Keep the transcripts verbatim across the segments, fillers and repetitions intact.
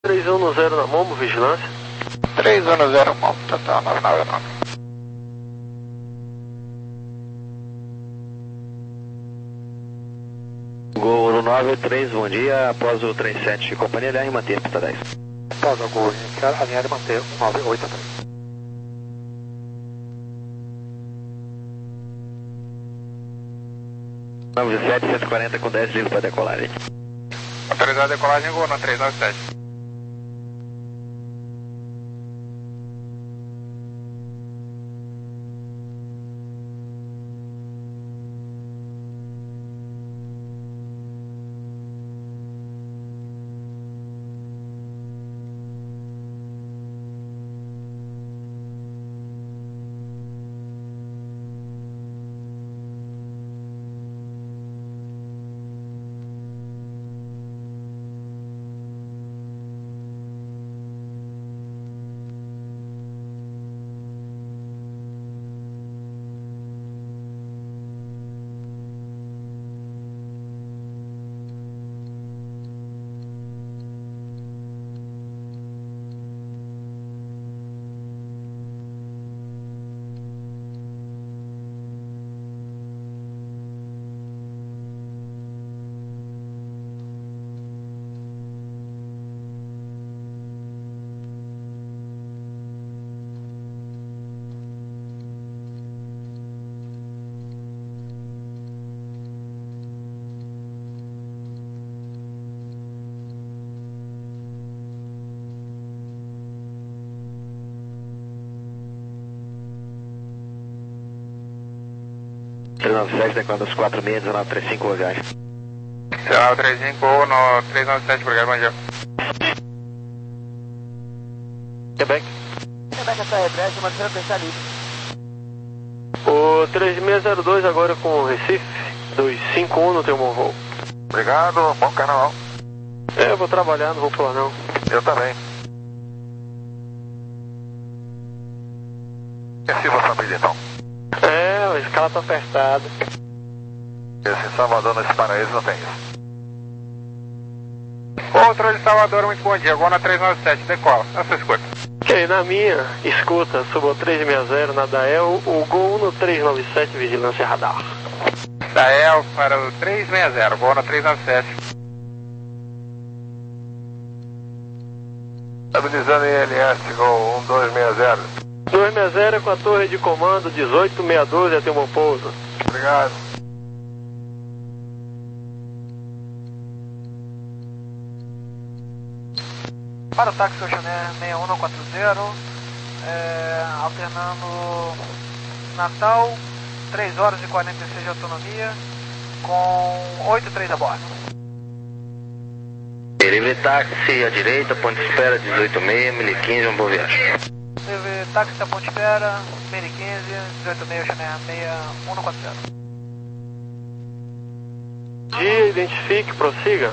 três um zero na Momo, vigilância. três um zero Momo, total nove nove nove. Gol nove três, bom dia, após o três sete, companhia L R, manter pista dez. Após o gol iniciar, alinhar e manter nove oito três. nove sete, cento e quarenta com dez livre para decolagem. Autorizado a decolagem, gol no três nove sete. três nove sete, declarando os quatro seis, um nove três cinco, viagem. um nove três cinco, no três nove sete, obrigado, bom dia. Quebec. Quebec, essa regressa, mas quero deixar livre. O três seis zero dois agora com o Recife, dois cinco um no teu voo. Obrigado, bom carnaval. É, eu vou trabalhar, não vou pular não. Eu também. Esqueci a família então. É, a escala tá apertada. Esse em Salvador, nesse paraíso, não tem isso. Outro de Salvador, muito bom dia. Gol na três nove sete, decola. Na sua escuta. Ok, na minha escuta, subo três seis zero na Dael, o gol no três nove sete, vigilância radar. Dael para o três seis zero, gol na três nove sete. Estabilizando em L S, gol um dois seis zero. dois seis zero com a torre de comando dezoito seis um dois até o meu pouso. Obrigado. Para o táxi Oceanair seis um quatro zero, é, alternando Natal, três horas e quarenta e seis de autonomia, com oito três a bordo. Livre táxi à direita, ponte de espera dezoito seis, mil e quinze, uma boa viagem. Livre táxi da ponte espera, mil e quinze, dezoito seis, Oceanair seis um quatro zero. Dia, identifique, prossiga.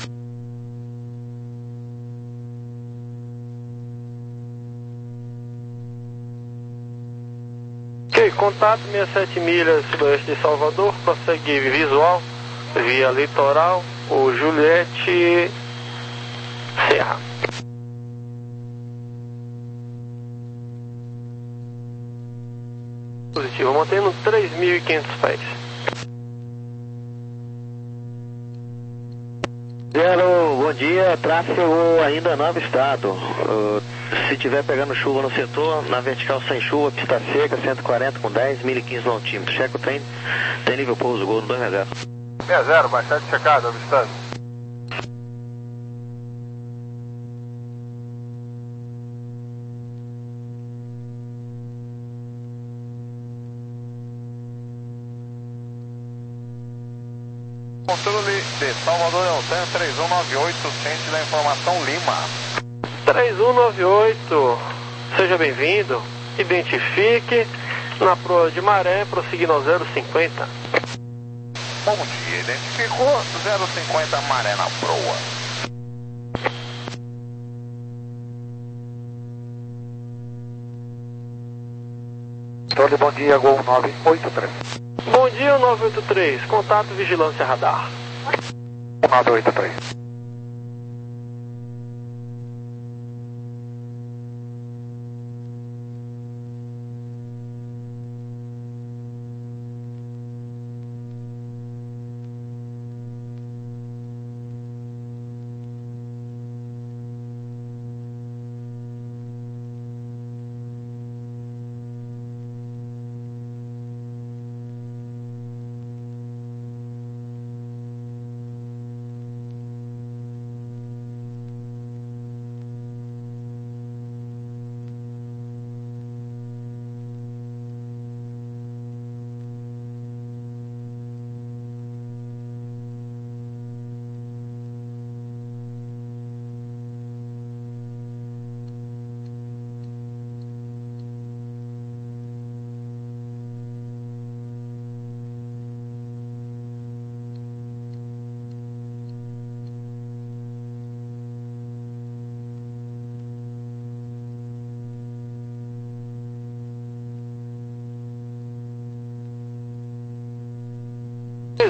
Ok, contato sessenta e sete milhas sudoeste de Salvador, prossegue visual, via litoral, o Juliette Serra. Positivo, mantendo três mil e quinhentos pés. Zero, bom dia, tráfego ainda não avistado. Uh, se tiver pegando chuva no setor, na vertical sem chuva, pista seca, cento e quarenta com dez, mil e quinze no altímetro. Checa o trem, tem nível pouso, gol no dois seis zero. seis zero, bastante checado, avistando. Controle de Salvador Eltan três um nove oito, ciente da informação Lima. três um nove oito, seja bem-vindo, identifique, na proa de maré, prosseguindo ao zero cinquenta. Bom dia, identificou zero cinquenta maré na proa. Controle, bom dia, gol nove oito três. Bom dia, nove oito três, contato vigilância radar. nove oito três.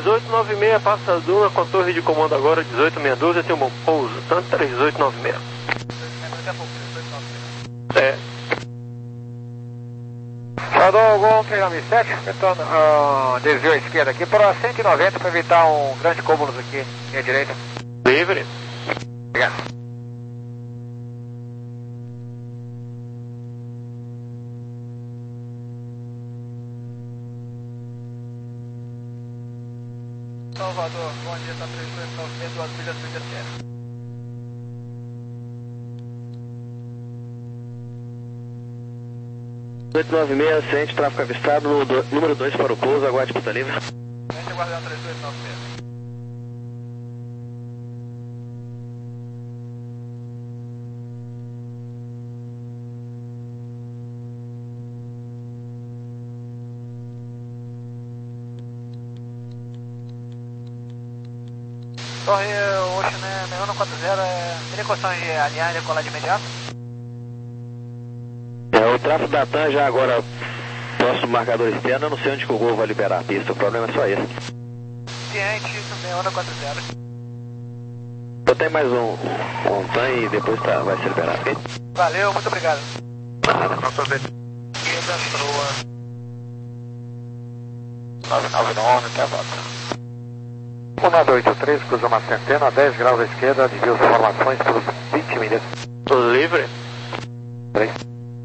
dezoito noventa e seis, passa a Duna com a torre de comando agora, dezoito sessenta e dois, tem um bom pouso, tanto três oito nove seis. Daqui a pouco, dezoito noventa e seis. É. Shadow Gol três nove sete, tentando uh, desvio à esquerda aqui para cento e noventa para evitar um grande cúmulo aqui, minha direita. Livre. Obrigado. Salvador, bom dia, tá três dois nove seis, duas milhas do intercesso. dezoito nove seis, ascente, tráfego avistado, no do, número dois para o pouso, aguarde pista livre. Gente, aguardando três dois nove seis. Torre Ocean seis um quatro zero, é, teria condição de alinhar e decolar de imediato? É, o tráfego da TAM já agora, próximo marcador externo, eu não sei onde que o Gol vai liberar a pista, o problema é só esse. Ciente, seis um quatro zero. Eu tenho mais um, um TAM e depois tá, vai ser liberado, ok? Valeu, muito obrigado. Nada. Esquerda, proa. nove nove nove, até a volta. um nove oito três, cruza uma centena, dez graus à esquerda, desvia as informações por vinte milhas. Livre. três.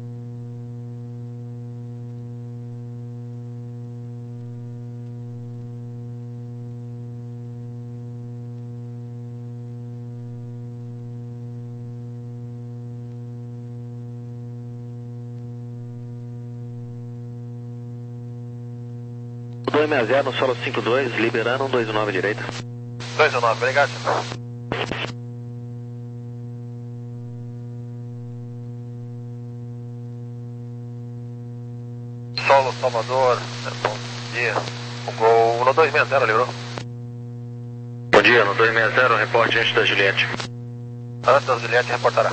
dois seis zero no solo cinco dois, liberando um dois nove direita. dois um nove, obrigado, senhor. Solo Salvador, bom dia. O Gol no dois seis zero, livrou? Bom dia, no dois seis zero, reporte antes da Juliette. Antes da Juliette reportará.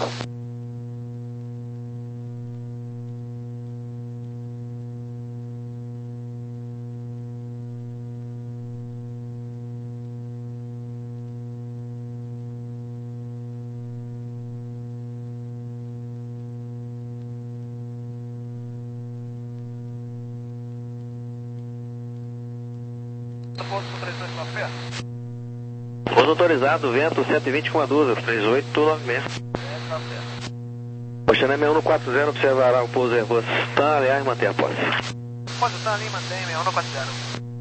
Posto três dois nove seis. Pouso autorizado, vento cento e vinte com a Dusa, três oito nove seis. Ocean seis um quatro zero, observará o pouso Airbus TAM, aliás, manter a posse. Posição ali, mantém seis um quatro zero.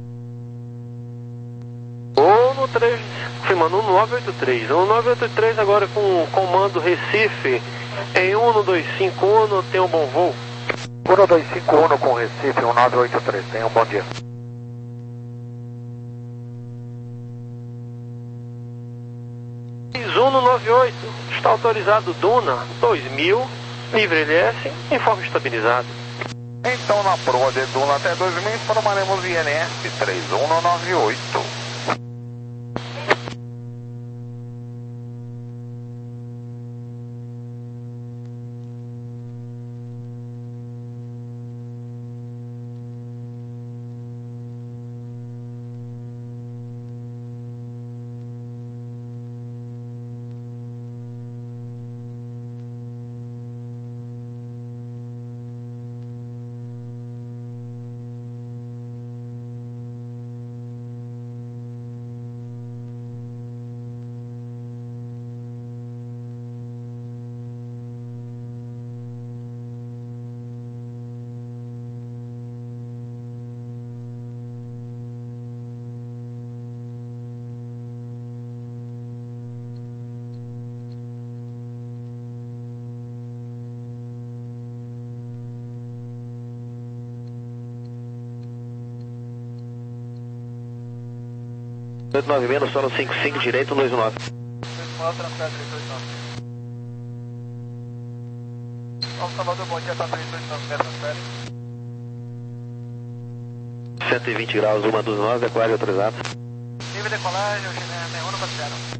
Ou no três, confirmando, um nove oito três. um nove oito três agora com o comando Recife em um no dois cinco um, tem um bom voo. um dois cinco um com Recife, um nove oito três, tenha um bom dia. um no nove oito, está autorizado Duna dois mil, livre L S, informe estabilizado. Então na proa de Duna até dois mil, informaremos I N S três um nove oito. oito nove seis no solo cinco cinco, direito, dois nove. Dois transfere três dois nove. Alto Salvador, bom dia, tá três dois nove, transfere. cento e vinte graus, uma dos nove, aquário autorizado. Livre decolagem, Ocean seis um quatro zero.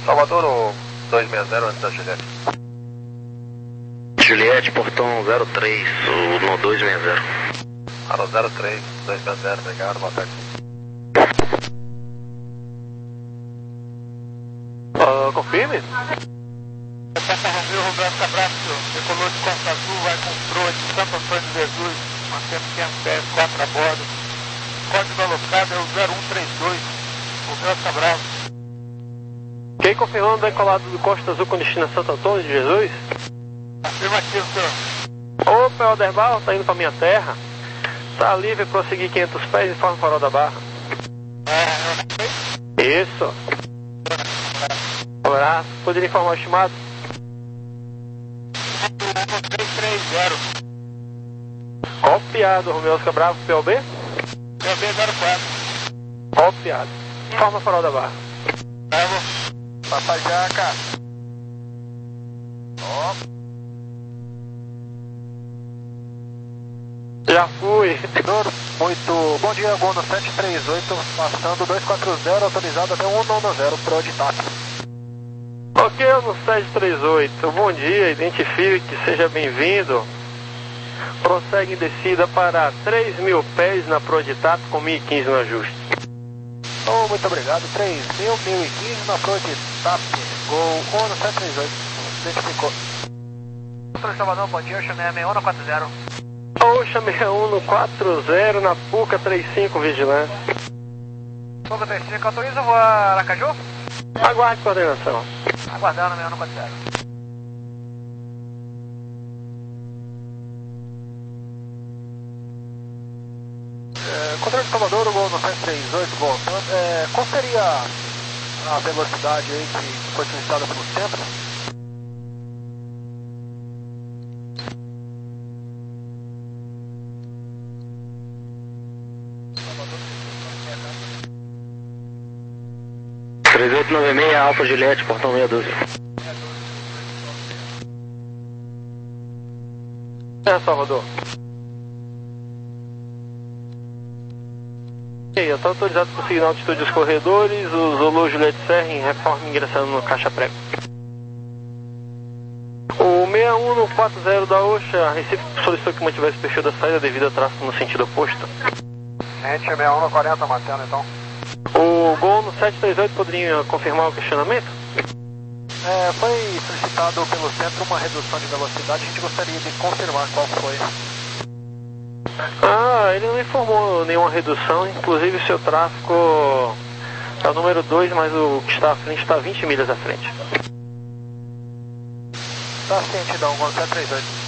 Salvador ou dois seis zero antes da Juliette? Juliette, portão zero três, o no dois seis zero. Ah, no zero três, dois seis zero, obrigado, boa tarde. Uh, confirme. Papa Romeu, Roberto Abraço, decolou de Costa Azul, vai com proa de Santo Antônio de Jesus, mantendo quinhentos pés, quatro a bordo. Código alocado é o zero um três dois, Roberto Abraço. Ok, confirmando decolado do Costa Azul com destino a Santo Antônio de Jesus. Afirmativo, senhor. Ô, P O Derbal, tá indo pra minha terra. Tá livre para prosseguir quinhentos pés e forma farol da barra. É, Isso. Um abraço. Poderia informar o estimado? um três três zero. Copiado, Romeu Oscar Bravo, P O B? P O B zero quatro. Copiado. Forma farol da barra. Bravo. Papa Jaca. Ó. Já fui. Muito bom dia, Gol no sete três oito, passando dois quatro zero, autorizado até um nove zero, pro de TAP. Ok, no sete três oito. Bom dia, identifique, seja bem-vindo. Prossegue em descida para três mil pés na Proditap com mil e quinze no ajuste. Oh, muito obrigado, três mil, mil e quinze na Pro de TAP. Gol um no sete três oito, identificou. Doutor Salvador, bom dia, eu chamei a seis um quatro zero. Oxa, seis um no quatro zero na Puca trinta e cinco, vigilante. Puca trinta e cinco, autoriza o voo a Aracaju? Aguarde coordenação. Aguardando, seis um quatro zero. É, controle de Salvador, o Gol no sete três oito, voltando. É, qual seria a velocidade aí que foi solicitada pelo centro? três oito nove seis, Alfa Juliette, portão meia dúzia. É, Salvador. Ok, eu estou autorizado para seguir na altitude dos corredores, o Zulu Juliette Serra em reforma ingressando no caixa prego. O seis um no quatro zero da Oxa, Recife solicitou que mantivesse o perfil da saída devido a tráfego no sentido oposto. Gente, seis um no quarenta, mantendo então. O Gol no sete três oito poderia confirmar o questionamento? É, foi solicitado pelo centro uma redução de velocidade, a gente gostaria de confirmar qual foi. Ah, ele não informou nenhuma redução, inclusive o seu tráfego é o número dois, mas o que está à frente está vinte milhas à frente. Tá ciente então, Gol sete três oito.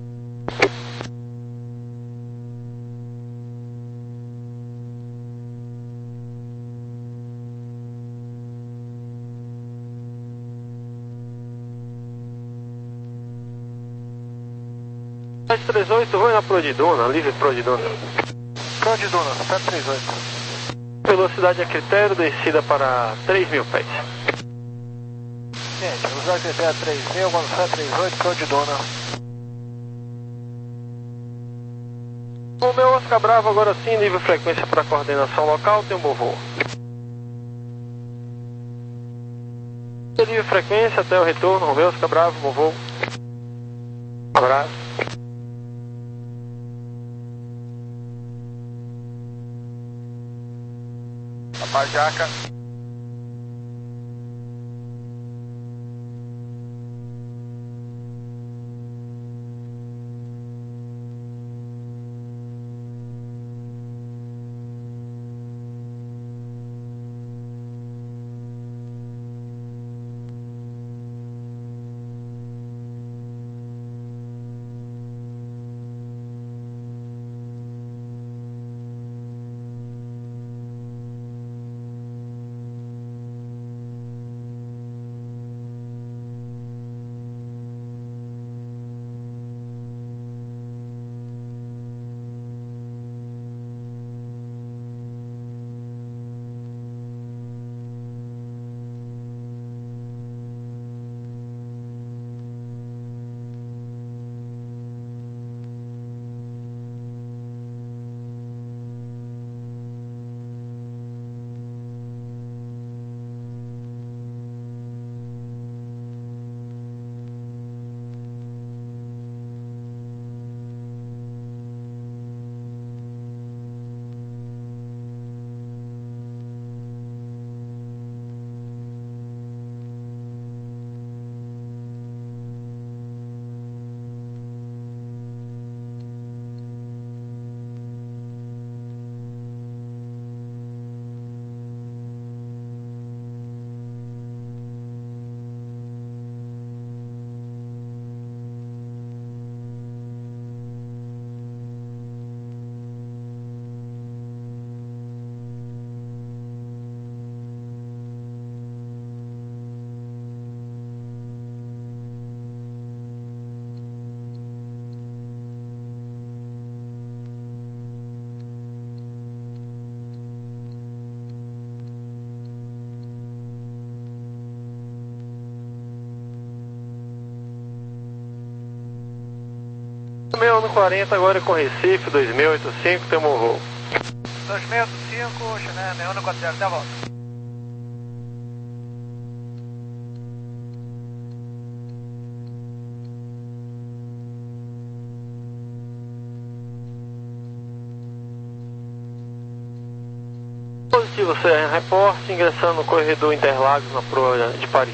sete três oito, vai na Prodidona, livre Prodidona. Prodidona, sete três oito. Velocidade a critério, descida para três mil pés. Gente, velocidade critério três mil, Gol sete três oito, Prodidona. O meu Oscar Bravo agora sim, livre frequência para coordenação local, tem um bom voo. Livre frequência até o retorno, o meu Oscar Bravo, bom voo. Um abraço. Papa Jaca. seis um quarenta agora com Recife, dois mil e oitenta e cinco, tem um voo. dois mil e oitenta e cinco, China seis um quatro zero, até a volta. Positivo, C R reporte, ingressando no corredor Interlagos na proa de Paris.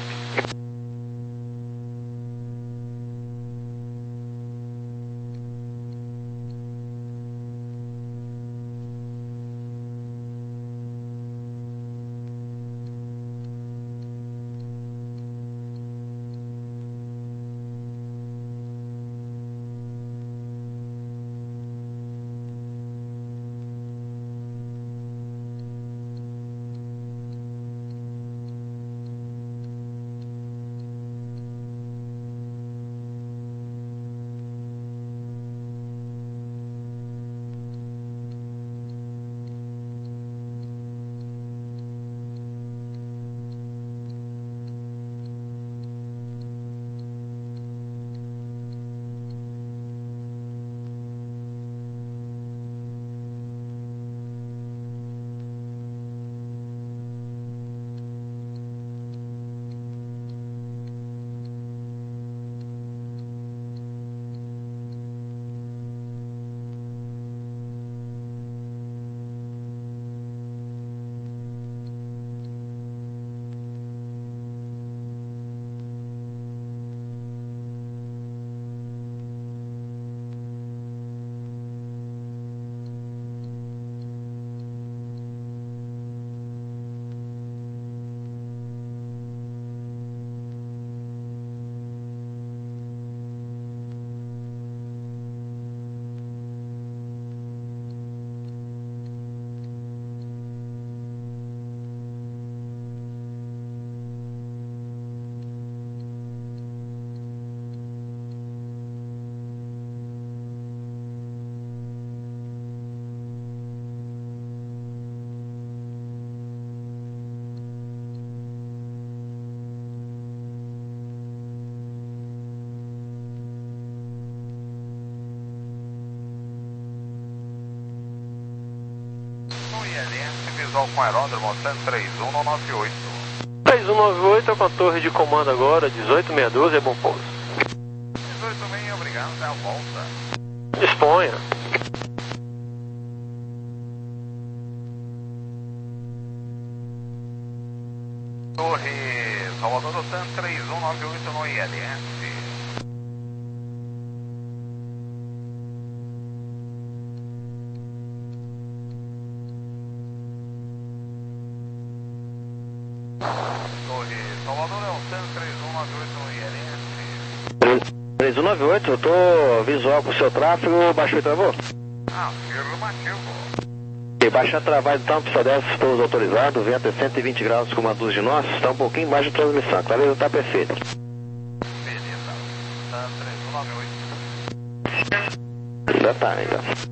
Visual com aeródromo três um nove oito. três um nove oito é com a torre de comando agora, dezoito sessenta e dois, é bom pouso. dezoito bem, obrigado, até a volta. Disponha. Torre Salvador do Tan três um nove oito no I L S. três um nove oito, eu tô visual com o seu tráfego, baixou e travou? Afirmativo. E baixar travado então, pista dessa, estou autorizado, vento é cento e vinte graus com uma dúzia de nós, está um pouquinho baixo de transmissão, a clareza está perfeita. Beleza, Tan três um nove oito. Já tá ainda.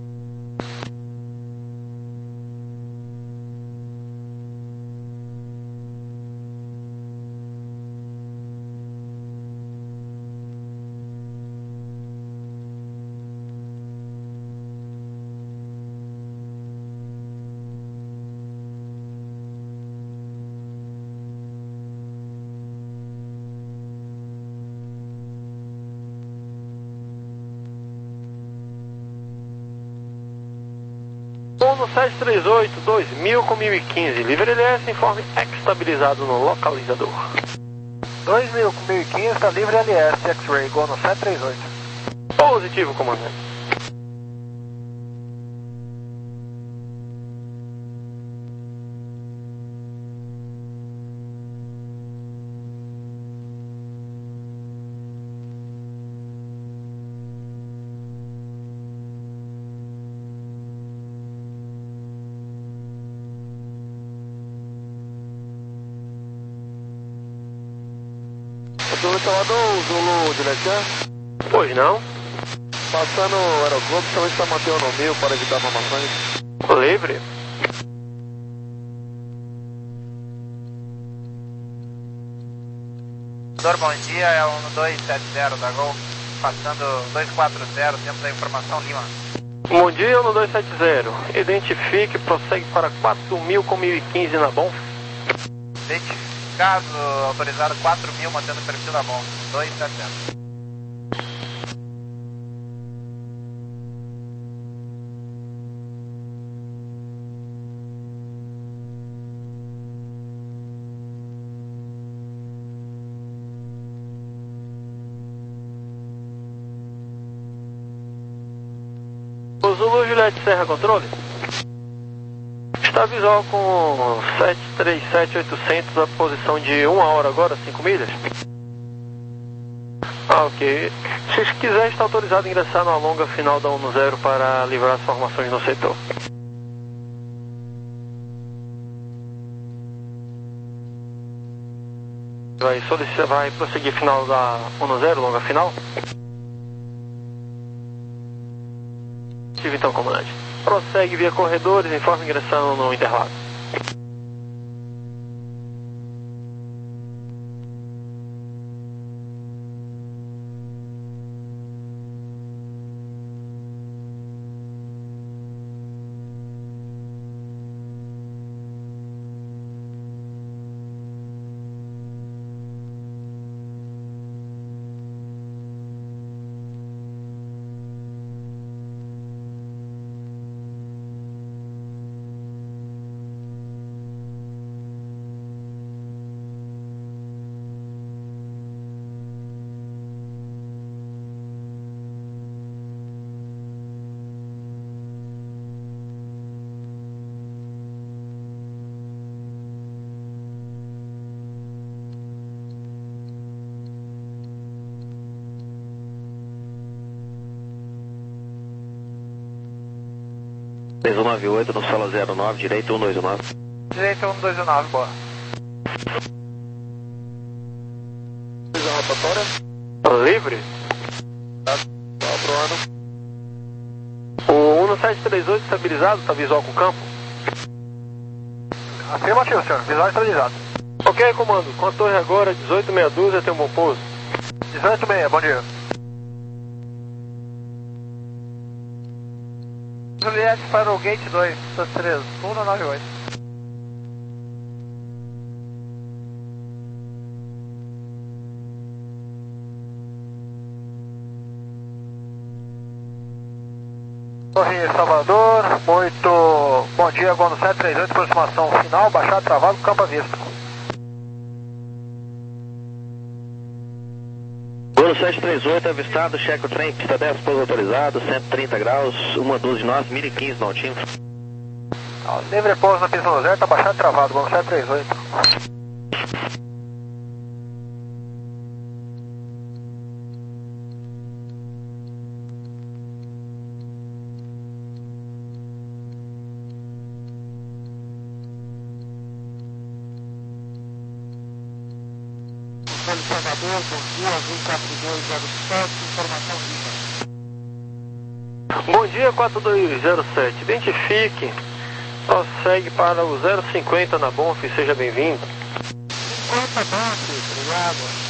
Pouso sete três oito, dois mil com mil e quinze, livre L S, informe estabilizado no localizador. dois mil com mil e quinze, está livre L S, X-Ray, gol no sete três oito. Positivo, comandante. Zulu Salvador, Zulu Diletan. Pois não? Passando o aeroglobo, somente para manter o nome para evitar informações. Livre. Bom dia, é um dois sete zero da Gol. passando dois quatro zero, tempo da informação Lima. Bom dia, no dois sete zero. Identifique, prossegue para quatro mil com mil e quinze na bom. Identificado, autorizado quatro mil, mantendo o perfil na bom. dois sete zero. O Zulu Juliette Serra Controle. Está visual com sete três sete oitocentos, a posição de uma hora agora, cinco milhas. Ah, ok. Se quiser, está autorizado a ingressar na longa final da um zero para livrar as formações no setor. Vai, solicitar, vai prosseguir final da um zero, longa final? Então, comandante. Prossegue via corredores, informe ingressando no intervalo. três um nove oito no sala zero nove, direito um dois nove. Direito um dois nove, boa. Visão rotatória. Livre? Tá, aprovado. O um sete três oito estabilizado, está visual com o campo? Afirmativo, senhor. Visual estabilizado. Ok, comando. Com a torre agora, dezoito meia dúzia, tem um bom pouso. dezoito meia, bom dia. Juliette para o gate dois, três um nove oito. Torre Salvador, muito bom dia, Gondo sete três oito, aproximação final, baixar travado, campo à vista. Golo sete três oito, avistado, cheque o trem, pista dez, pouso autorizado, cento e trinta graus, uma doze de nós, mil e quinze no altímetro. Livre pouso na pista no zero, tá baixado travado, Gondo sete três oito. Salvador, bom dia, Azul quatro dois zero sete, informação Lima. Bom dia, quatro dois zero sete. Identifique. Prossegue para o zero cinquenta na Bonf, seja bem-vindo. cinquenta Bonf, obrigado.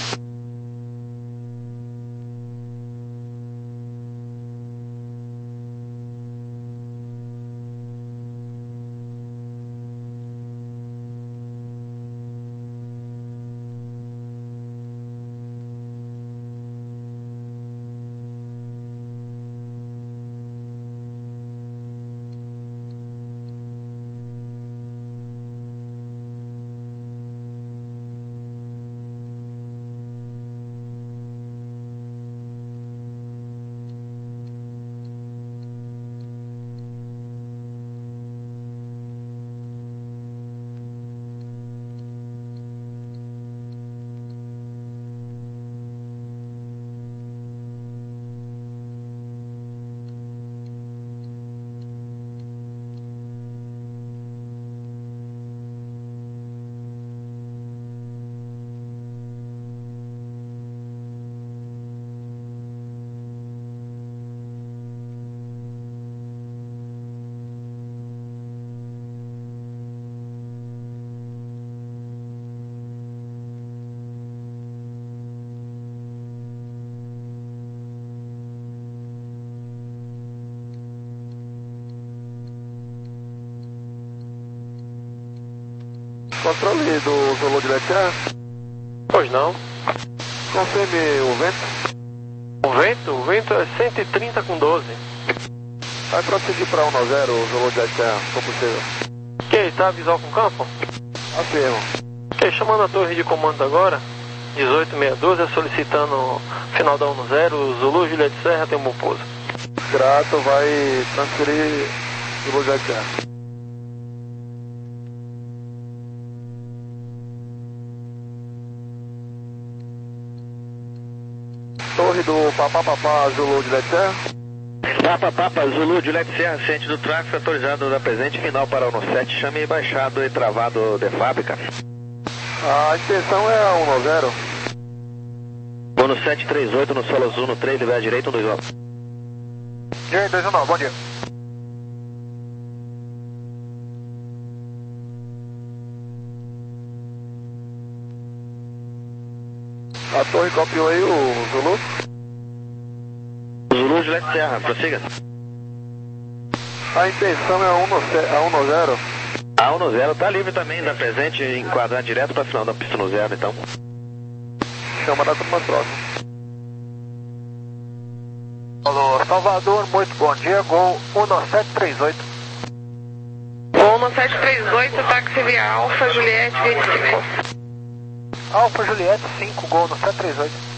Controle do Zulu de Letia. Pois não. Confirme o vento. O vento? O vento é cento e trinta com doze. Vai prosseguir para um nove zero, Zulu de Letia, se for possível. Ok, tá visual com campo? Afirmo. Ok, chamando a torre de comando agora. dezoito sessenta e dois, solicitando final da um zero, Zulu, Juliette Serra, tem um bom pouso. Grato, vai transferir Zulu de Letia. Torre do Papá Papá Zulu de Letia. Papa Papa Zulu, Juliette Serra, ciente do tráfego, autorizado da presente final para o sete, chame baixado e travado de fábrica. A intenção é a um nove zero. Vou no sete três oito, no solo azul, no três, libera direito, um dois nove. E aí, dois um nove, bom dia. A torre copiou aí o Zulu. Zulu, Juliette Serra, prossiga. A intenção é a um nove zero. A um no zero tá livre também da presente, enquadrar direto para final da pista no zero, então. Chama da turma próxima. Alô, Salvador, muito bom dia, Gol um nove sete três oito. Gol um nove sete três oito, táxi via Alfa Juliette vinte e cinco. Alfa Juliette cinco, Gol um nove sete três oito.